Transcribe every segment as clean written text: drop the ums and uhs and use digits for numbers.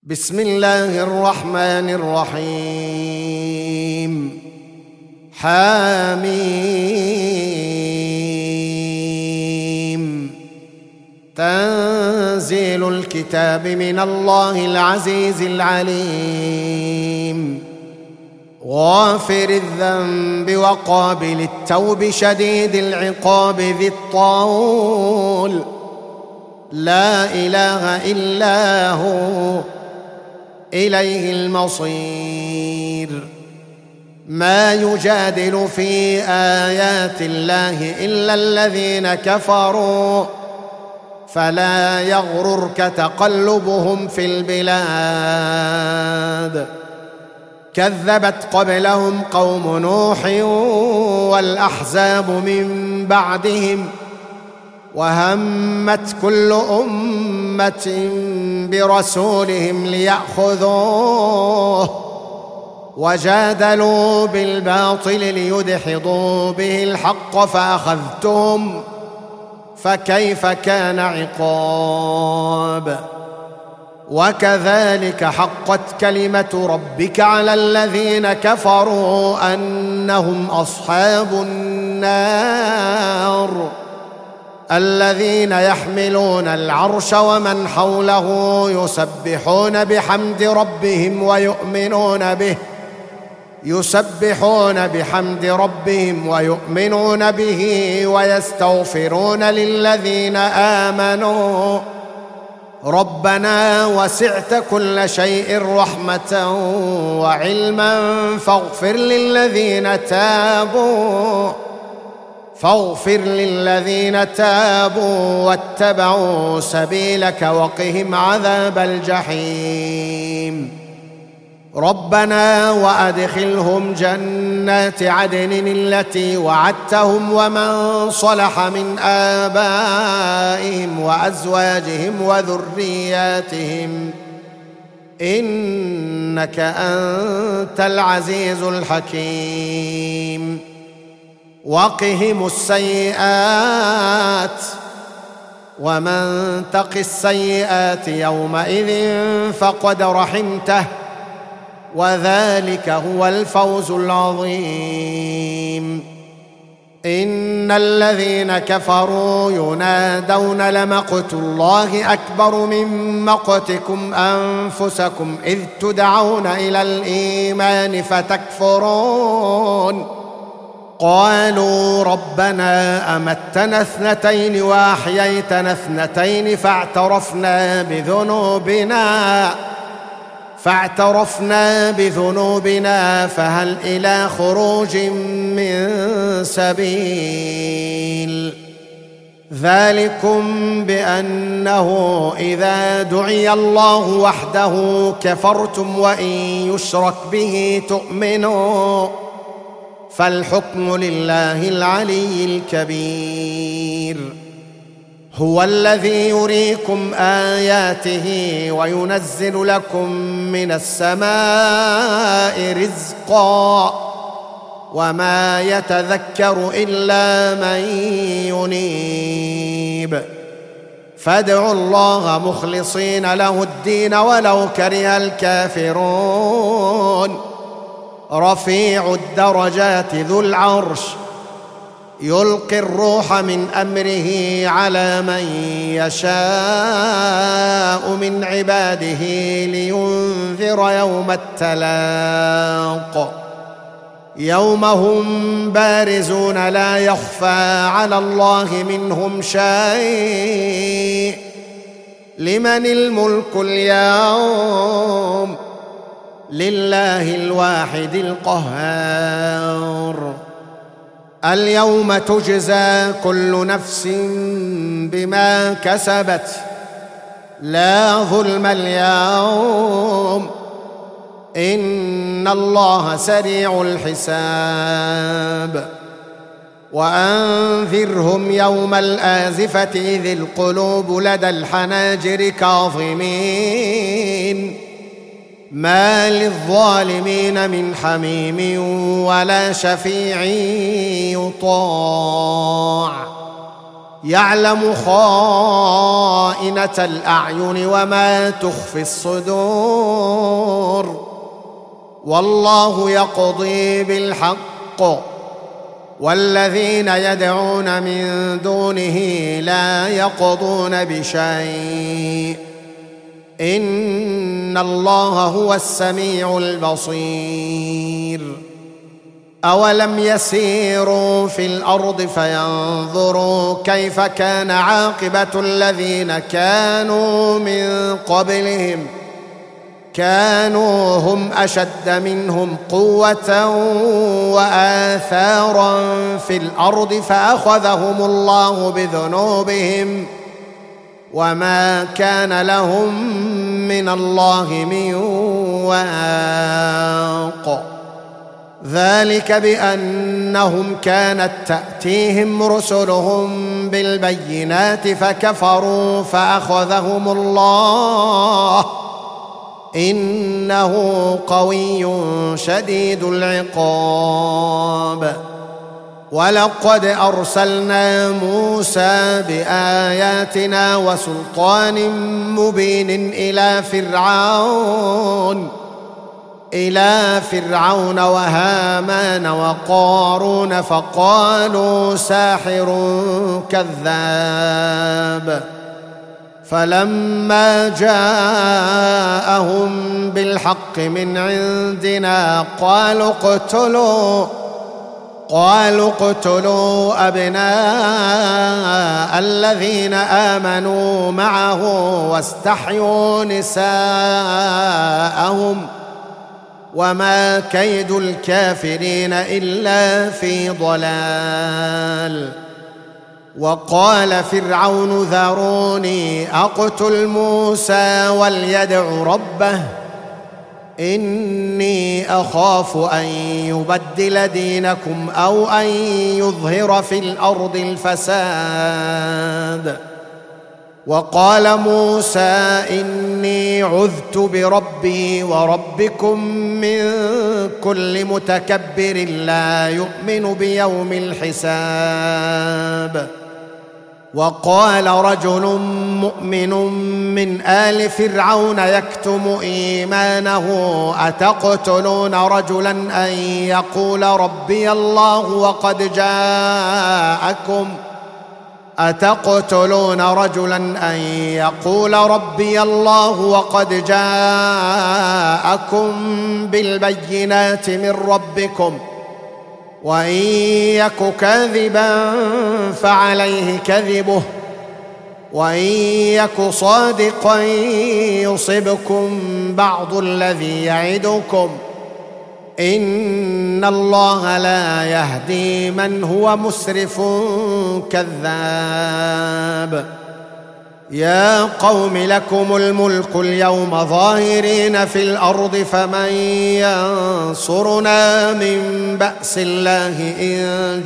بسم الله الرحمن الرحيم. حميم. تنزيل الكتاب من الله العزيز العليم، غافر الذنب وقابل التوب شديد العقاب ذي الطول، لا إله إلا هو إليه المصير. ما يجادل في آيات الله إلا الذين كفروا، فلا يغررك تقلبهم في البلاد. كذبت قبلهم قوم نوح والأحزاب من بعدهم، وهمت كل أمة برسولهم ليأخذوه، وجادلوا بالباطل ليدحضوا به الحق فأخذتهم، فكيف كان عقاب. وكذلك حقت كلمة ربك على الذين كفروا أنهم أصحاب النار، الذين يحملون العرش ومن حوله يسبحون بحمد ربهم ويؤمنون به ويستغفرون للذين آمنوا ربنا وسعت كل شيء رحمة وعلما فاغفر للذين تابوا واتبعوا سبيلك وقهم عذاب الجحيم. ربنا وأدخلهم جنات عدن التي وعدتهم ومن صلح من آبائهم وأزواجهم وذرياتهم، إنك أنت العزيز الحكيم. وقهم السيئات، ومن تق السيئات يومئذ فقد رحمته، وذلك هو الفوز العظيم. إن الذين كفروا ينادون لمقت الله أكبر من مقتكم أنفسكم إذ تدعون إلى الإيمان فتكفرون. قالوا ربنا أمتنا اثنتين وأحييتنا اثنتين فاعترفنا بذنوبنا فهل إلى خروج من سبيل. ذلكم بأنه إذا دعي الله وحده كفرتم وإن يشرك به تؤمنوا، فالحكم لله العلي الكبير. هو الذي يريكم آياته وينزل لكم من السماء رزقا، وما يتذكر إلا من ينيب. فادعوا الله مخلصين له الدين ولو كره الكافرون. رفيع الدرجات ذو العرش يلقي الروح من أمره على من يشاء من عباده لينذر يوم التلاق، يوم هم بارزون لا يخفى على الله منهم شيء. لمن الملك اليوم؟ لله الواحد القهار. اليوم تجزى كل نفس بما كسبت، لا ظلم اليوم، إن الله سريع الحساب. وأنذرهم يوم الآزفة إذ القلوب لدى الحناجر كاظمين، ما للظالمين من حميم ولا شفيع يطاع. يعلم خائنة الأعين وما تخفي الصدور، والله يقضي بالحق، والذين يدعون من دونه لا يقضون بشيء، إن الله هو السميع البصير. أولم يسيروا في الأرض فينظروا كيف كان عاقبة الذين كانوا من قبلهم، كانوا هم أشد منهم قوة وآثارا في الأرض فأخذهم الله بذنوبهم وما كان لهم من الله من واق. ذلك بأنهم كانت تأتيهم رسلهم بالبينات فكفروا فأخذهم الله، إنه قوي شديد العقاب. ولقد أرسلنا موسى بآياتنا وسلطان مبين إلى فرعون وهامان وقارون فقالوا ساحر كذاب، فلما جاءهم بالحق من عندنا قالوا اقتلوا أبناء الذين آمنوا معه واستحيوا نساءهم، وما كيد الكافرين إلا في ضلال. وقال فرعون ذروني أقتل موسى وليدع ربه إني أخاف أن يبدل دينكم أو أن يظهر في الأرض الفساد. وقال موسى إني عذت بربي وربكم من كل متكبر لا يؤمن بيوم الحساب. وقال رجل مؤمن من آل فرعون يكتم إيمانه أتقتلون رجلا أن يقول ربي الله وقد جاءكم بالبينات من ربكم، وإن يك كاذبا فعليه كذبه وإن يك صادقا يصبكم بعض الذي يعدكم، إن الله لا يهدي من هو مسرف كذاب. يا قوم لكم الملك اليوم ظاهرين في الأرض فمن ينصرنا من بأس الله إن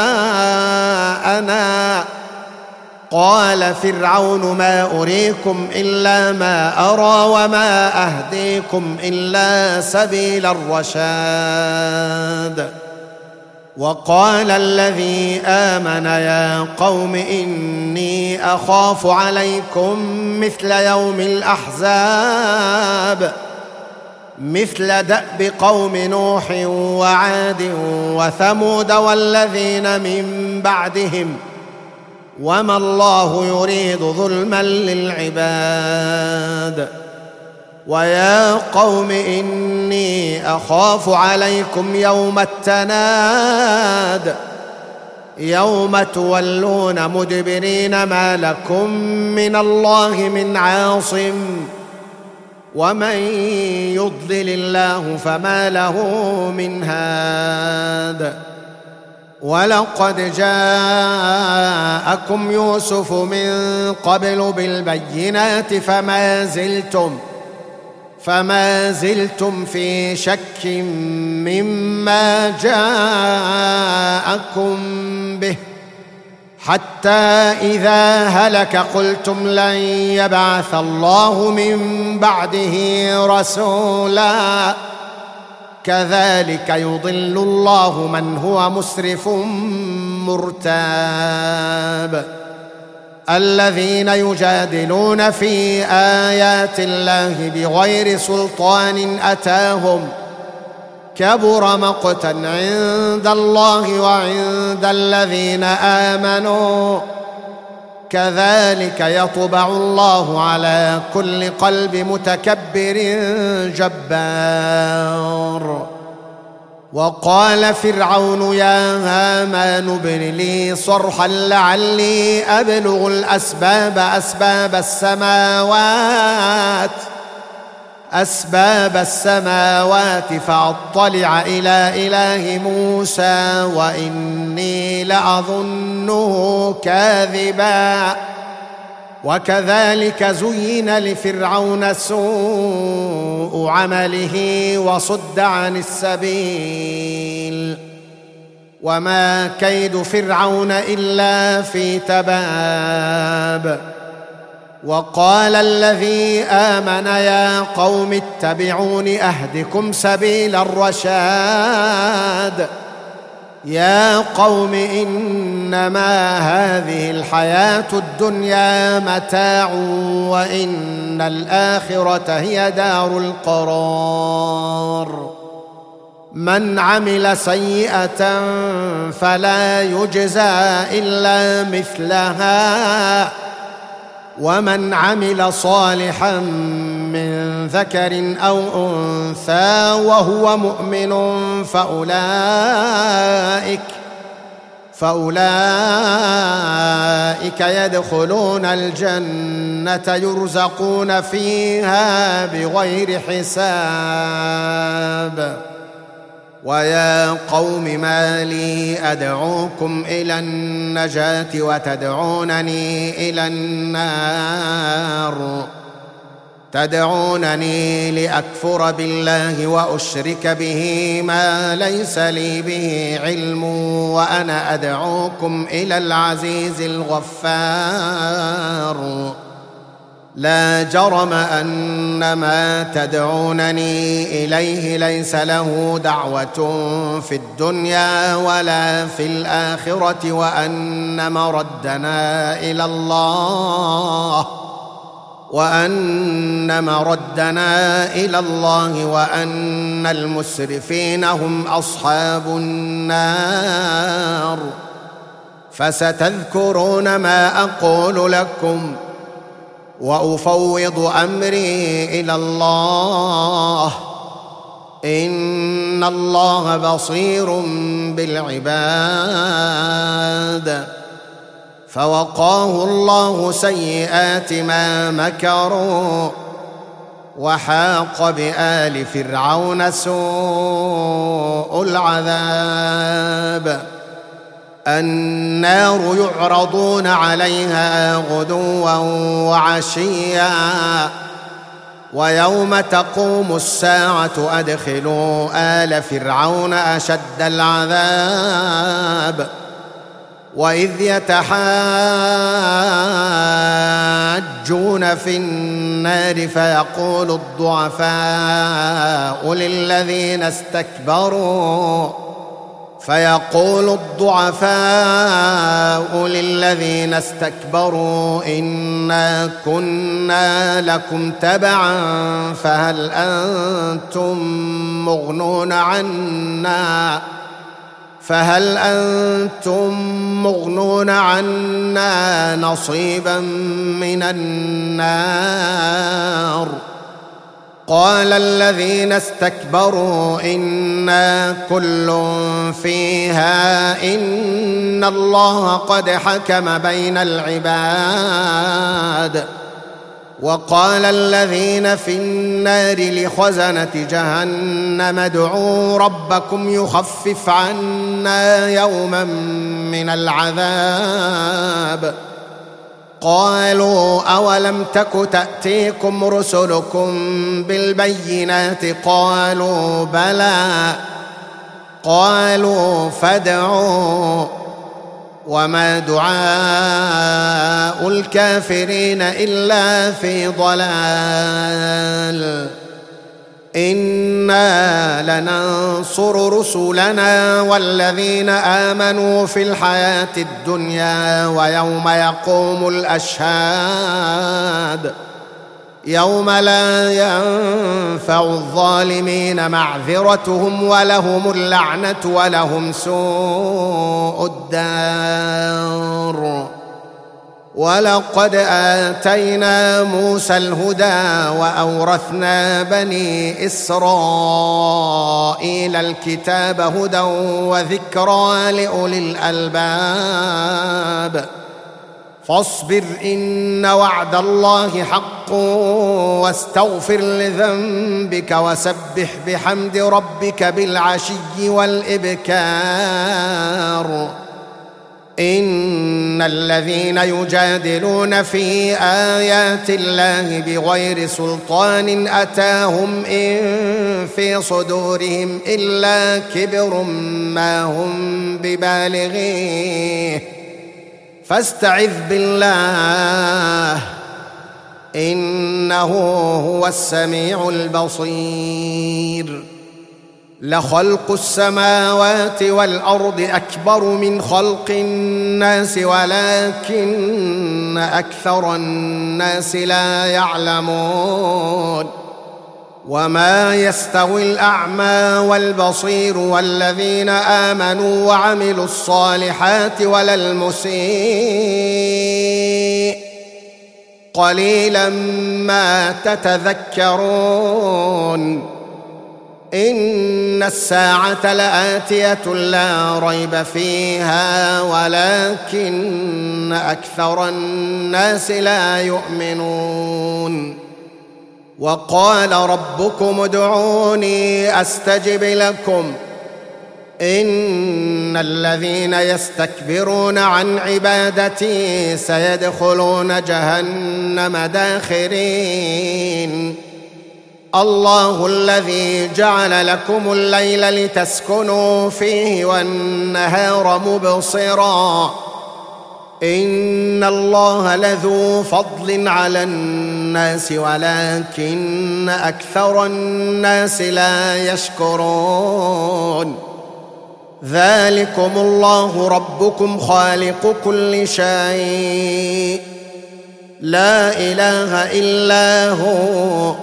جاءنا. قال فرعون ما أريكم إلا ما أرى وما أهديكم إلا سبيل الرشاد. وقال الذي آمن يا قوم إني أخاف عليكم مثل يوم الأحزاب، مثل دأب قوم نوح وعاد وثمود والذين من بعدهم، وما الله يريد ظلما للعباد. ويا قوم إني أخاف عليكم يوم التناد، يوم تولون مدبرين ما لكم من الله من عاصم، ومن يضلل الله فما له من هاد. ولقد جاءكم يوسف من قبل بالبينات فما زلتم في شك مما جاءكم به، حتى إذا هلك قلتم لن يبعث الله من بعده رسولا. كذلك يضل الله من هو مسرف مرتاب. الذين يجادلون في آيات الله بغير سلطان أتاهم كبر مقتا عند الله وعند الذين آمنوا كذلك يطبع الله على كل قلب متكبر جبار. وقال فرعون يا هامان ابن لي صرحا لعلي أبلغ أسباب السماوات فأطلع إلى إله موسى وإني لأظنه كاذبا. وكذلك زين لفرعون سوء عمله وصد عن السبيل وما كيد فرعون إلا في تباب. وقال الذي آمن يا قوم اتبعون أهدكم سبيل الرشاد. يا قوم إنما هذه الحياة الدنيا متاع وإن الآخرة هي دار القرار. من عمل سيئة فلا يجزى إلا مثلها ومن عمل صالحا من ذكر أو أنثى وهو مؤمن فأولئك يدخلون الجنة يرزقون فيها بغير حساب. ويا قوم ما لي أدعوكم إلى النجاة وتدعونني إلى النار تدعونني لأكفر بالله وأشرك به ما ليس لي به علم وأنا أدعوكم إلى العزيز الغفار. لا جرم أن ما تدعونني إليه ليس له دعوة في الدنيا ولا في الآخرة وأن مردنا إلى الله وأن المسرفين هم أصحاب النار. فستذكرون ما أقول لكم وأفوض أمري إلى الله إن الله بصير بالعباد. فوقاه الله سيئات ما مكروا وحاق بآل فرعون سوء العذاب. النار يعرضون عليها غدوا وعشيا ويوم تقوم الساعة أدخلوا آل فرعون أشد العذاب. وإذ يتحاجون في النار فيقول الضعفاء للذين استكبروا إنا كنا لكم تبعا فهل أنتم مغنون عنا نصيبا من النار. قال الذين استكبروا إنا كل فيها إن الله قد حكم بين العباد. وقال الذين في النار لخزنة جهنم ادعوا ربكم يخفف عنا يوما من العذاب. قالوا أولم تك تأتيكم رسلكم بالبينات قالوا بلى قالوا فادعوا وما دعاء الكافرين إلا في ضلال. إن إنا لننصر رسلنا والذين آمنوا في الحياة الدنيا ويوم يقوم الأشهاد يوم لا ينفع الظالمين معذرتهم ولهم اللعنة ولهم سوء الدار. ولقد آتينا موسى الهدى وأورثنا بني إسرائيل الكتاب هدى وذكرى لأولي الألباب. فاصبر إن وعد الله حق واستغفر لذنبك وسبح بحمد ربك بالعشي والإبكار. إن الذين يجادلون في آيات الله بغير سلطان أتاهم إن في صدورهم إلا كبر ما هم ببالغيه فاستعذ بالله إنه هو السميع البصير. لخلق السماوات والأرض أكبر من خلق الناس ولكن أكثر الناس لا يعلمون. وما يستوي الأعمى والبصير والذين آمنوا وعملوا الصالحات ولا المسيء قليلا ما تتذكرون. إن الساعة لآتية لا ريب فيها ولكن أكثر الناس لا يؤمنون. وقال ربكم ادعوني أستجب لكم إن الذين يستكبرون عن عبادتي سيدخلون جهنم داخرين. الله الذي جعل لكم الليل لتسكنوا فيه والنهار مبصرا إن الله لذو فضل على الناس ولكن أكثر الناس لا يشكرون. ذلكم الله ربكم خالق كل شيء لا إله إلا هو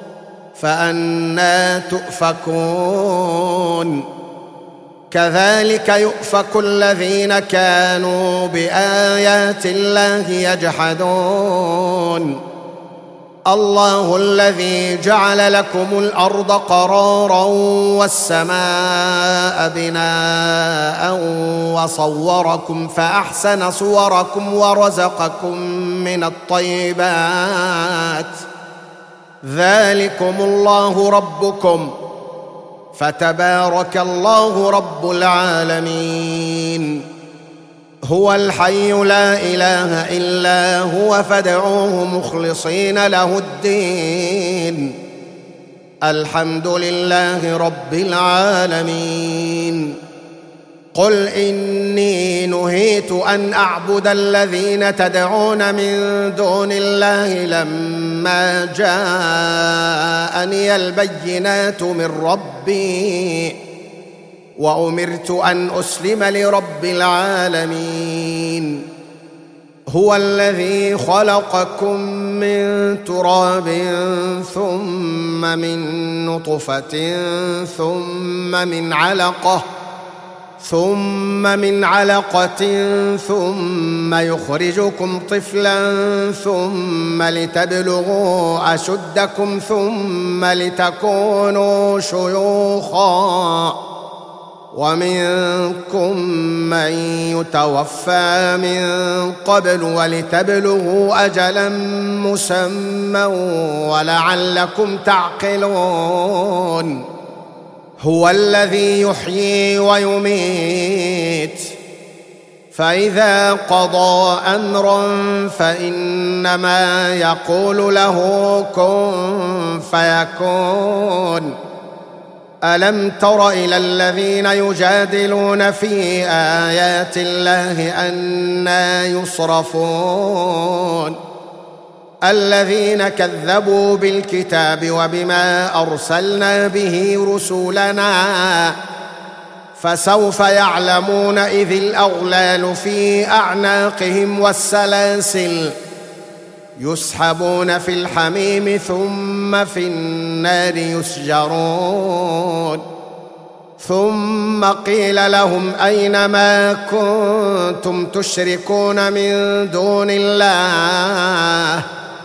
فأنى تؤفكون. كذلك يؤفك الذين كانوا بآيات الله يجحدون. الله الذي جعل لكم الأرض قرارا والسماء بناء وصوركم فأحسن صوركم ورزقكم من الطيبات. ذلكم الله ربكم فتبارك الله رب العالمين. هو الحي لا إله إلا هو فادعوه مخلصين له الدين. الحمد لله رب العالمين. قل إني نهيت أن أعبد الذين تدعون من دون الله لما جاءني البينات من ربي وأمرت أن أسلم لرب العالمين. هو الذي خلقكم من تراب ثم من نطفة ثم من علقة ثم يخرجكم طفلا ثم لتبلغوا أشدكم ثم لتكونوا شيوخا ومنكم من يتوفى من قبل ولتبلغوا أجلا مسمى ولعلكم تعقلون. هو الذي يحيي ويميت فإذا قضى أمرا فإنما يقول له كن فيكون. ألم تر إلى الذين يجادلون في آيات الله أنى يصرفون الذين كذبوا بالكتاب وبما أرسلنا به رسلنا، فسوف يعلمون إذ الأغلال في أعناقهم والسلاسل يسحبون في الحميم ثم في النار يسجرون. ثم قيل لهم أين ما كنتم تشركون من دون الله؟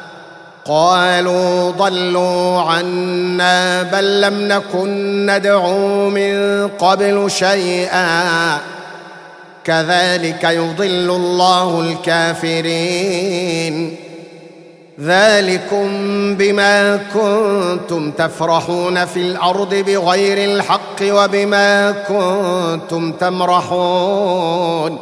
قالوا ضلوا عنا بل لم نكن ندعو من قبل شيئا كذلك يضل الله الكافرين. ذلكم بما كنتم تفرحون في الأرض بغير الحق وبما كنتم تمرحون.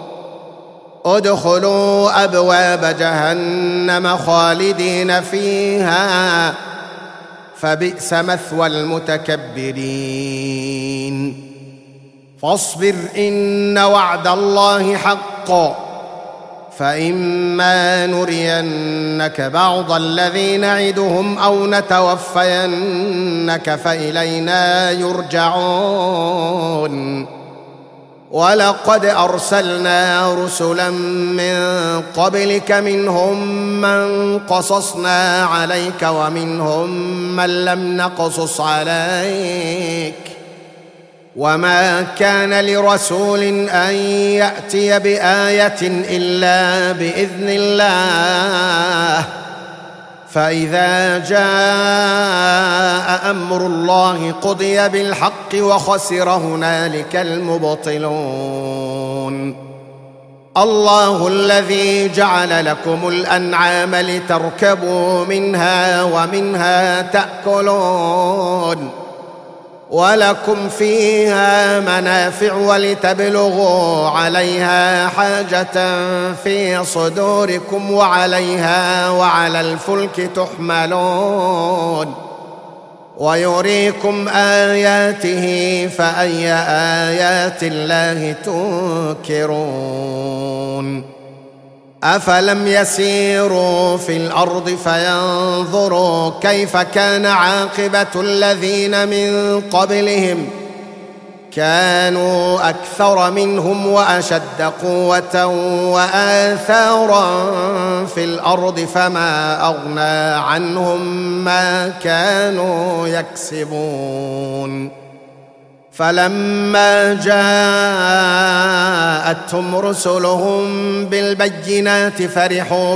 ادخلوا أبواب جهنم خالدين فيها فبئس مثوى المتكبرين. فاصبر إن وعد الله حق، فإما نرينك بعض الذي نعدهم أو نتوفينك فإلينا يرجعون. ولقد أرسلنا رسلا من قبلك منهم من قصصنا عليك ومنهم من لم نقصص عليك، وما كان لرسول أن يأتي بآية إلا بإذن الله، فإذا جاء أمر الله قضي بالحق وخسر هنالك المبطلون. الله الذي جعل لكم الأنعام لتركبوا منها ومنها تأكلون، ولكم فيها منافع ولتبلغوا عليها حاجة في صدوركم وعليها وعلى الفلك تحملون، ويريكم آياته فأي آيات الله تنكرون. أفلم يسيروا في الأرض فينظروا كيف كان عاقبة الذين من قبلهم؟ كانوا أكثر منهم وأشد قوة وآثارا في الأرض فما أغنى عنهم ما كانوا يكسبون. فلما جاءتهم رسلهم بالبينات فرحوا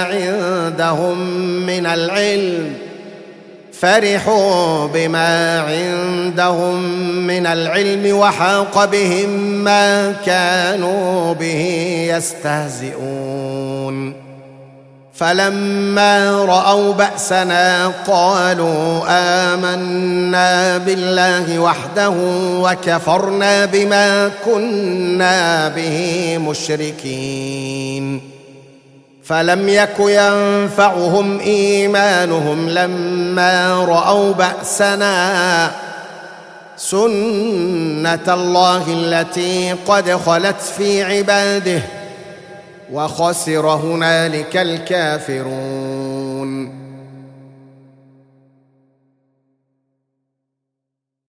بما عندهم من العلم وحاق بهم ما كانوا به يستهزئون. فلما رأوا بأسنا قالوا آمنا بالله وحده وكفرنا بما كنا به مشركين. فلم يك ينفعهم إيمانهم لما رأوا بأسنا، سنة الله التي قد خلت في عباده وخسر هنالك الكافرون.